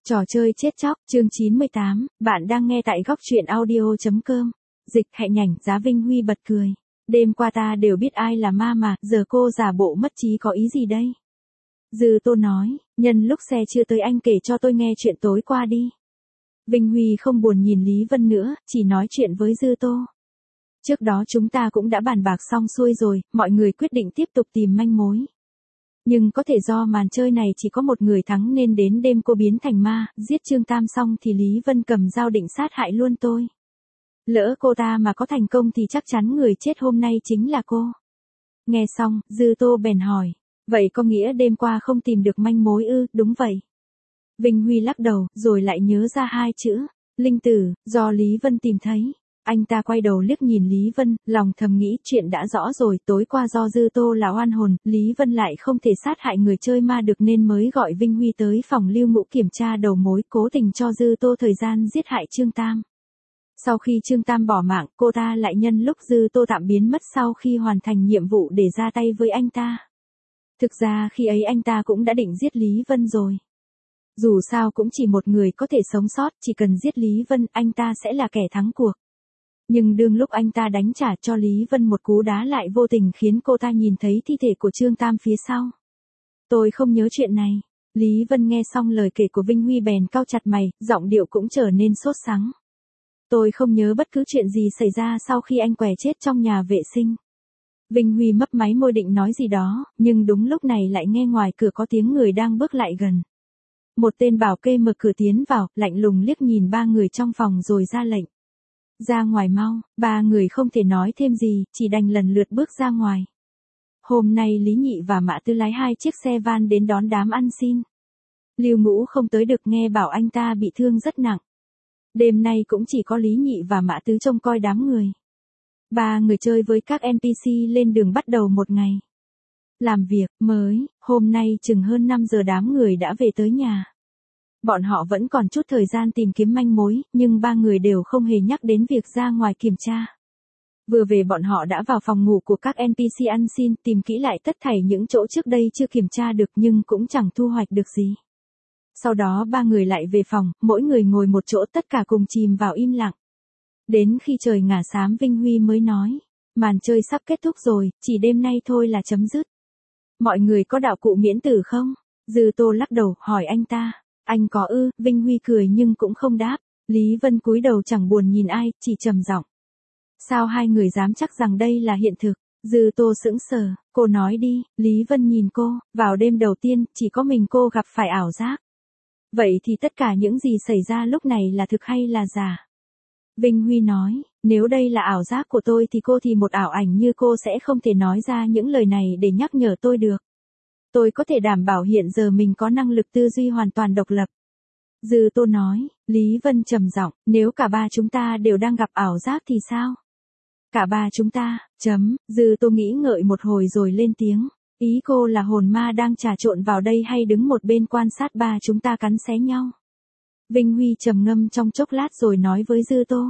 Trò chơi chết chóc, chương 98, bạn đang nghe tại góc truyện audio.com. Dịch hạnh nhảnh, Giá Vinh Huy bật cười. Đêm qua ta đều biết ai là ma mà, giờ cô giả bộ mất trí có ý gì đây? Dư Tô nói, nhân lúc xe chưa tới anh kể cho tôi nghe chuyện tối qua đi. Vinh Huy không buồn nhìn Lý Vân nữa, chỉ nói chuyện với Dư Tô. Trước đó chúng ta cũng đã bàn bạc xong xuôi rồi, mọi người quyết định tiếp tục tìm manh mối. Nhưng có thể do màn chơi này chỉ có một người thắng nên đến đêm cô biến thành ma, giết Trương Tam xong thì Lý Vân cầm dao định sát hại luôn tôi. Lỡ cô ta mà có thành công thì chắc chắn người chết hôm nay chính là cô. Nghe xong, Dư Tô bèn hỏi, vậy có nghĩa đêm qua không tìm được manh mối ư? Đúng vậy. Vinh Huy lắc đầu, rồi lại nhớ ra hai chữ, linh tử, do Lý Vân tìm thấy. Anh ta quay đầu liếc nhìn Lý Vân, lòng thầm nghĩ chuyện đã rõ rồi, tối qua do Dư Tô là oan hồn, Lý Vân lại không thể sát hại người chơi ma được nên mới gọi Vinh Huy tới phòng Lưu Ngũ kiểm tra đầu mối, cố tình cho Dư Tô thời gian giết hại Trương Tam. Sau khi Trương Tam bỏ mạng, cô ta lại nhân lúc Dư Tô tạm biến mất sau khi hoàn thành nhiệm vụ để ra tay với anh ta. Thực ra khi ấy anh ta cũng đã định giết Lý Vân rồi. Dù sao cũng chỉ một người có thể sống sót, chỉ cần giết Lý Vân, anh ta sẽ là kẻ thắng cuộc. Nhưng đương lúc anh ta đánh trả cho Lý Vân một cú đá lại vô tình khiến cô ta nhìn thấy thi thể của Trương Tam phía sau. Tôi không nhớ chuyện này. Lý Vân nghe xong lời kể của Vinh Huy bèn cau chặt mày, giọng điệu cũng trở nên sốt sắng. Tôi không nhớ bất cứ chuyện gì xảy ra sau khi anh què chết trong nhà vệ sinh. Vinh Huy mấp máy môi định nói gì đó, nhưng đúng lúc này lại nghe ngoài cửa có tiếng người đang bước lại gần. Một tên bảo kê mở cửa tiến vào, lạnh lùng liếc nhìn ba người trong phòng rồi ra lệnh. Ra ngoài mau, ba người không thể nói thêm gì, chỉ đành lần lượt bước ra ngoài. Hôm nay Lý Nhị và Mã Tư lái hai chiếc xe van đến đón đám ăn xin. Lưu Ngũ không tới được nghe bảo anh ta bị thương rất nặng. Đêm nay cũng chỉ có Lý Nhị và Mã Tứ trông coi đám người. Ba người chơi với các NPC lên đường bắt đầu một ngày. Làm việc, mới, hôm nay chừng hơn 5 giờ đám người đã về tới nhà. Bọn họ vẫn còn chút thời gian tìm kiếm manh mối, nhưng ba người đều không hề nhắc đến việc ra ngoài kiểm tra. Vừa về bọn họ đã vào phòng ngủ của các NPC ăn xin, tìm kỹ lại tất thảy những chỗ trước đây chưa kiểm tra được nhưng cũng chẳng thu hoạch được gì. Sau đó ba người lại về phòng, mỗi người ngồi một chỗ tất cả cùng chìm vào im lặng. Đến khi trời ngả xám Vinh Huy mới nói, màn chơi sắp kết thúc rồi, chỉ đêm nay thôi là chấm dứt. Mọi người có đạo cụ miễn tử không? Dư Tô lắc đầu, hỏi anh ta. Anh có ư? Vinh Huy cười nhưng cũng không đáp. Lý Vân cúi đầu chẳng buồn nhìn ai, chỉ trầm giọng. Sao hai người dám chắc rằng đây là hiện thực? Dư Tô sững sờ, cô nói đi. Lý Vân nhìn cô, vào đêm đầu tiên, chỉ có mình cô gặp phải ảo giác. Vậy thì tất cả những gì xảy ra lúc này là thực hay là giả? Vinh Huy nói, nếu đây là ảo giác của tôi thì cô thì một ảo ảnh như cô sẽ không thể nói ra những lời này để nhắc nhở tôi được. Tôi có thể đảm bảo hiện giờ mình có năng lực tư duy hoàn toàn độc lập. Dư Tô nói, Lý Vân trầm giọng, nếu cả ba chúng ta đều đang gặp ảo giác thì sao? Cả ba chúng ta, Dư Tô nghĩ ngợi một hồi rồi lên tiếng. Ý cô là hồn ma đang trà trộn vào đây hay đứng một bên quan sát ba chúng ta cắn xé nhau? Vinh Huy trầm ngâm trong chốc lát rồi nói với Dư Tô.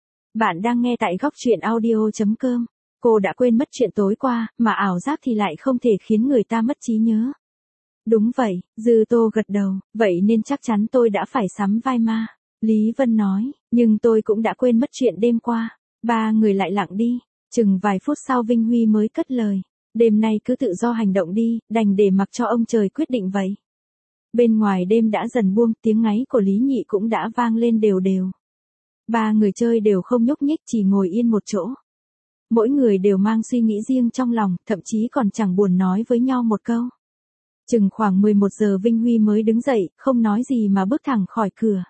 Bạn đang nghe tại góc truyện audio.com. Cô đã quên mất chuyện tối qua, mà ảo giác thì lại không thể khiến người ta mất trí nhớ. Đúng vậy, Dư Tô gật đầu, vậy nên chắc chắn tôi đã phải sắm vai ma. Lý Vân nói, nhưng tôi cũng đã quên mất chuyện đêm qua. Ba người lại lặng đi, chừng vài phút sau Vinh Huy mới cất lời. Đêm nay cứ tự do hành động đi, đành để mặc cho ông trời quyết định vậy. Bên ngoài đêm đã dần buông, tiếng ngáy của Lý Nhị cũng đã vang lên đều đều. Ba người chơi đều không nhúc nhích, chỉ ngồi yên một chỗ. Mỗi người đều mang suy nghĩ riêng trong lòng, thậm chí còn chẳng buồn nói với nhau một câu. Chừng khoảng 11 giờ Vinh Huy mới đứng dậy, không nói gì mà bước thẳng khỏi cửa.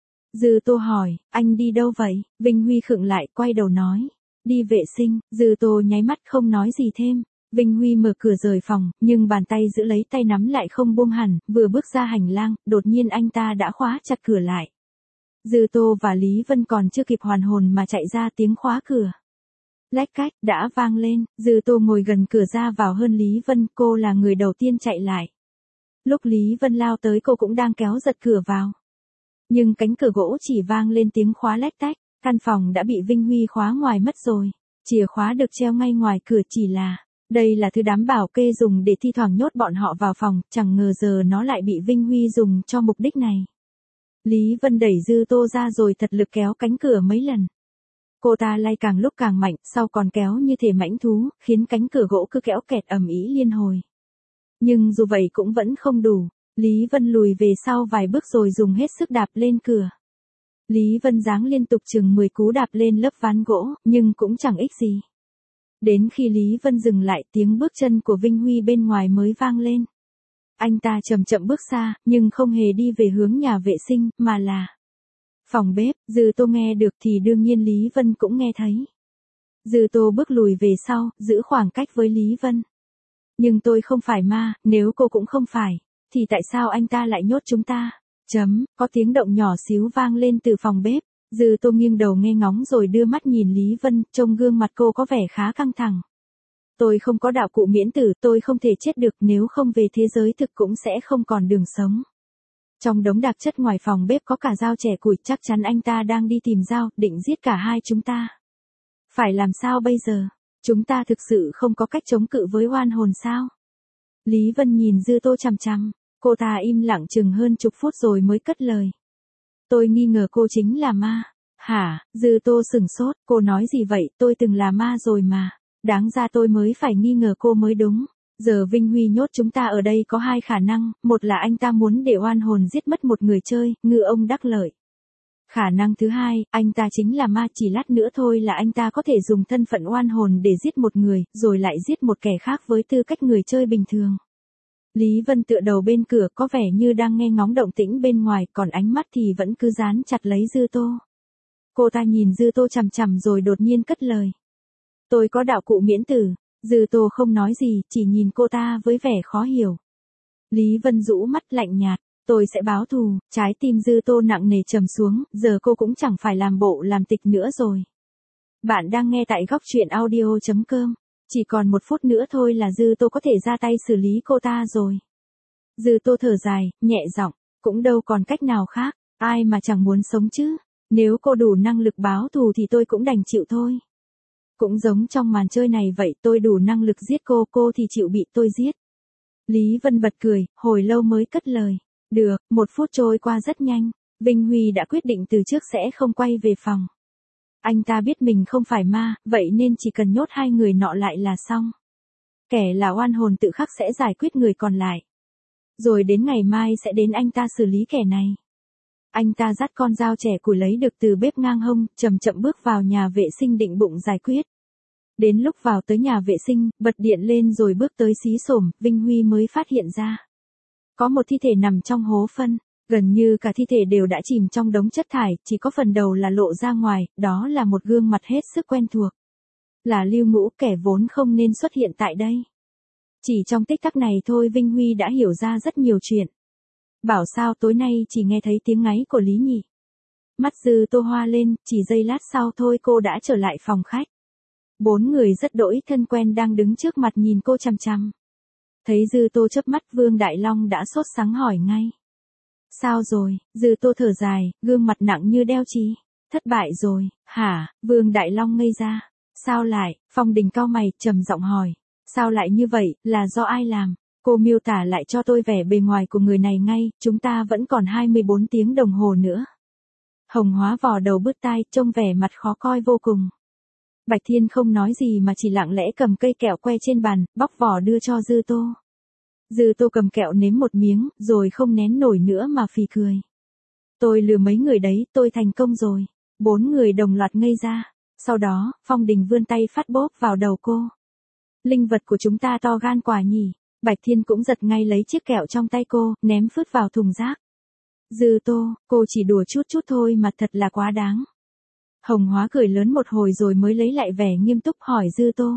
Dư Tô hỏi, anh đi đâu vậy? Vinh Huy khựng lại, quay đầu nói, đi vệ sinh. Dư Tô nháy mắt không nói gì thêm. Vinh Huy mở cửa rời phòng, nhưng bàn tay giữ lấy tay nắm lại không buông hẳn, vừa bước ra hành lang, đột nhiên anh ta đã khóa chặt cửa lại. Dư Tô và Lý Vân còn chưa kịp hoàn hồn mà chạy ra tiếng khóa cửa. Lách cách, đã vang lên, Dư Tô ngồi gần cửa ra vào hơn Lý Vân, cô là người đầu tiên chạy lại. Lúc Lý Vân lao tới cô cũng đang kéo giật cửa vào. Nhưng cánh cửa gỗ chỉ vang lên tiếng khóa lách tách, căn phòng đã bị Vinh Huy khóa ngoài mất rồi. Chìa khóa được treo ngay ngoài cửa chỉ là, đây là thứ đám bảo kê dùng để thi thoảng nhốt bọn họ vào phòng, chẳng ngờ giờ nó lại bị Vinh Huy dùng cho mục đích này. Lý Vân đẩy Dư Tô ra rồi thật lực kéo cánh cửa mấy lần. Cô ta lay càng lúc càng mạnh, sau còn kéo như thể mãnh thú, khiến cánh cửa gỗ cứ kéo kẹt ầm ĩ liên hồi. Nhưng dù vậy cũng vẫn không đủ, Lý Vân lùi về sau vài bước rồi dùng hết sức đạp lên cửa. Lý Vân giáng liên tục chừng 10 cú đạp lên lớp ván gỗ, nhưng cũng chẳng ích gì. Đến khi Lý Vân dừng lại, tiếng bước chân của Vinh Huy bên ngoài mới vang lên. Anh ta chậm chậm bước xa, nhưng không hề đi về hướng nhà vệ sinh, mà là phòng bếp. Dư Tô nghe được thì đương nhiên Lý Vân cũng nghe thấy. Dư Tô bước lùi về sau, giữ khoảng cách với Lý Vân. Nhưng tôi không phải ma, nếu cô cũng không phải, thì tại sao anh ta lại nhốt chúng ta? Có tiếng động nhỏ xíu vang lên từ phòng bếp. Dư Tô nghiêng đầu nghe ngóng rồi đưa mắt nhìn Lý Vân, trông gương mặt cô có vẻ khá căng thẳng. Tôi không có đạo cụ miễn tử, tôi không thể chết được, nếu không về thế giới thực cũng sẽ không còn đường sống. Trong đống đặc chất ngoài phòng bếp có cả dao chẻ củi, chắc chắn anh ta đang đi tìm dao, định giết cả hai chúng ta. Phải làm sao bây giờ? Chúng ta thực sự không có cách chống cự với oan hồn sao? Lý Vân nhìn Dư Tô chằm chằm, cô ta im lặng chừng hơn chục phút rồi mới cất lời. Tôi nghi ngờ cô chính là ma. Hả? Dư Tô sửng sốt, cô nói gì vậy, tôi từng là ma rồi mà. Đáng ra tôi mới phải nghi ngờ cô mới đúng. Giờ Vinh Huy nhốt chúng ta ở đây có hai khả năng, một là anh ta muốn để oan hồn giết mất một người chơi, ngư ông đắc lợi. Khả năng thứ hai, anh ta chính là ma, chỉ lát nữa thôi là anh ta có thể dùng thân phận oan hồn để giết một người, rồi lại giết một kẻ khác với tư cách người chơi bình thường. Lý Vân tựa đầu bên cửa có vẻ như đang nghe ngóng động tĩnh bên ngoài, còn ánh mắt thì vẫn cứ dán chặt lấy Dư Tô. Cô ta nhìn Dư Tô chằm chằm rồi đột nhiên cất lời. Tôi có đạo cụ miễn tử. Dư Tô không nói gì, chỉ nhìn cô ta với vẻ khó hiểu. Lý Vân rũ mắt lạnh nhạt. Tôi sẽ báo thù. Trái tim Dư Tô nặng nề trầm xuống, giờ cô cũng chẳng phải làm bộ làm tịch nữa rồi. Bạn đang nghe tại góc truyện audio.com. Chỉ còn 1 phút nữa thôi là Dư Tô có thể ra tay xử lý cô ta rồi. Dư Tô thở dài, nhẹ giọng, cũng đâu còn cách nào khác, ai mà chẳng muốn sống chứ. Nếu cô đủ năng lực báo thù thì tôi cũng đành chịu thôi. Cũng giống trong màn chơi này vậy, tôi đủ năng lực giết cô thì chịu bị tôi giết. Lý Vân bật cười, hồi lâu mới cất lời. Được, 1 phút trôi qua rất nhanh. Vinh Huy đã quyết định từ trước sẽ không quay về phòng. Anh ta biết mình không phải ma, vậy nên chỉ cần nhốt hai người nọ lại là xong. Kẻ là oan hồn tự khắc sẽ giải quyết người còn lại. Rồi đến ngày mai sẽ đến anh ta xử lý kẻ này. Anh ta dắt con dao chẻ củi lấy được từ bếp ngang hông, chậm chậm bước vào nhà vệ sinh định bụng giải quyết. Đến lúc vào tới nhà vệ sinh, bật điện lên rồi bước tới xí xổm, Vinh Huy mới phát hiện ra. Có một thi thể nằm trong hố phân, gần như cả thi thể đều đã chìm trong đống chất thải, chỉ có phần đầu là lộ ra ngoài, đó là một gương mặt hết sức quen thuộc. Là Lưu Ngũ, kẻ vốn không nên xuất hiện tại đây. Chỉ trong tích tắc này thôi Vinh Huy đã hiểu ra rất nhiều chuyện. Bảo sao tối nay chỉ nghe thấy tiếng ngáy của Lý nhỉ. Mắt Dư Tô hoa lên, chỉ giây lát sau thôi cô đã trở lại phòng khách. 4 người rất đỗi thân quen đang đứng trước mặt nhìn cô chằm chằm. Thấy Dư Tô chớp mắt, Vương Đại Long đã sốt sắng hỏi ngay. Sao rồi? Dư Tô thở dài, gương mặt nặng như đeo chì. Thất bại rồi. Hả? Vương Đại Long ngây ra. Sao lại? Phong Đình cau mày, trầm giọng hỏi. Sao lại như vậy, là do ai làm? Cô miêu tả lại cho tôi vẻ bề ngoài của người này ngay, chúng ta vẫn còn 24 tiếng đồng hồ nữa. Hồng Hóa vò đầu bứt tai, trông vẻ mặt khó coi vô cùng. Bạch Thiên không nói gì mà chỉ lặng lẽ cầm cây kẹo que trên bàn, bóc vỏ đưa cho Dư Tô. Dư Tô cầm kẹo nếm một miếng, rồi không nén nổi nữa mà phì cười. Tôi lừa mấy người đấy, tôi thành công rồi. 4 người đồng loạt ngây ra. Sau đó, Phong Đình vươn tay phát bóp vào đầu cô. Linh vật của chúng ta to gan quả nhỉ. Bạch Thiên cũng giật ngay lấy chiếc kẹo trong tay cô, ném phứt vào thùng rác. Dư Tô, cô chỉ đùa chút thôi mà thật là quá đáng. Hồng Hóa cười lớn một hồi rồi mới lấy lại vẻ nghiêm túc hỏi Dư Tô.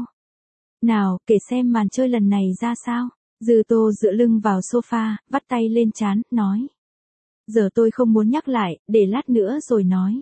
Nào, kể xem màn chơi lần này ra sao. Dư Tô dựa lưng vào sofa, vắt tay lên trán, nói. Giờ tôi không muốn nhắc lại, để lát nữa rồi nói.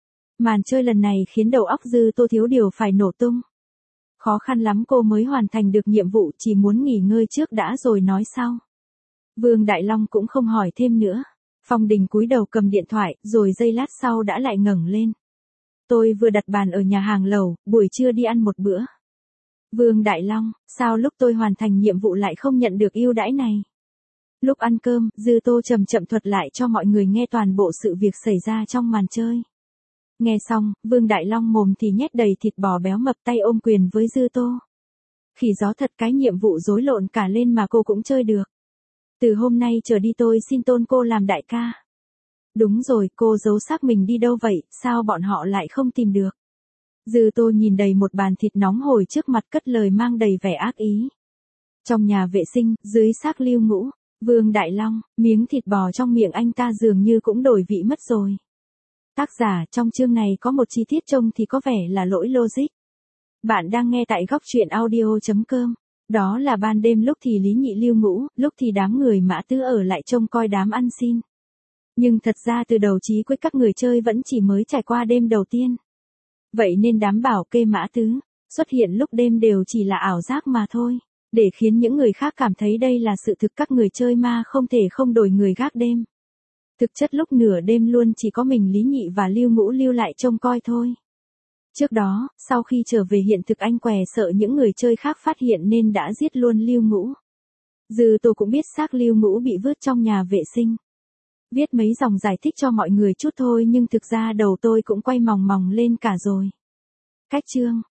Màn chơi lần này khiến đầu óc Dư Tô thiếu điều phải nổ tung. Khó khăn lắm cô mới hoàn thành được nhiệm vụ, chỉ muốn nghỉ ngơi trước đã rồi nói sau. Vương Đại Long cũng không hỏi thêm nữa. Phong Đình cúi đầu cầm điện thoại, rồi giây lát sau đã lại ngẩng lên. Tôi vừa đặt bàn ở nhà hàng lẩu, buổi trưa đi ăn một bữa. Vương Đại Long, sao lúc tôi hoàn thành nhiệm vụ lại không nhận được ưu đãi này? Lúc ăn cơm, Dư Tô chậm chậm thuật lại cho mọi người nghe toàn bộ sự việc xảy ra trong màn chơi. Nghe xong, Vương Đại Long mồm thì nhét đầy thịt bò béo mập, tay ôm quyền với Dư Tô. Khỉ gió thật, cái nhiệm vụ rối lộn cả lên mà cô cũng chơi được. Từ hôm nay trở đi tôi xin tôn cô làm đại ca. Đúng rồi, cô giấu xác mình đi đâu vậy, sao bọn họ lại không tìm được? Dư Tô nhìn đầy một bàn thịt nóng hổi trước mặt, cất lời mang đầy vẻ ác ý. Trong nhà vệ sinh, dưới xác Lưu Ngũ, Vương Đại Long, miếng thịt bò trong miệng anh ta dường như cũng đổi vị mất rồi. Tác giả, trong chương này có một chi tiết trông thì có vẻ là lỗi logic. Bạn đang nghe tại góc truyện audio.com. Đó là ban đêm, lúc thì Lý Nhị Lưu Ngũ, lúc thì đám người Mã Tứ ở lại trông coi đám ăn xin. Nhưng thật ra từ đầu chí cuối các người chơi vẫn chỉ mới trải qua đêm đầu tiên. Vậy nên đám bảo kê Mã Tứ xuất hiện lúc đêm đều chỉ là ảo giác mà thôi. Để khiến những người khác cảm thấy đây là sự thực, các người chơi ma không thể không đổi người gác đêm. Thực chất lúc nửa đêm luôn chỉ có mình Lý Nhị và Lưu Ngũ lưu lại trông coi thôi. Trước đó, sau khi trở về hiện thực, anh què sợ những người chơi khác phát hiện nên đã giết luôn Lưu Ngũ. Dư Tô cũng biết xác Lưu Ngũ bị vứt trong nhà vệ sinh. Viết mấy dòng giải thích cho mọi người chút thôi nhưng thực ra đầu tôi cũng quay mòng mòng lên cả rồi. Cách chương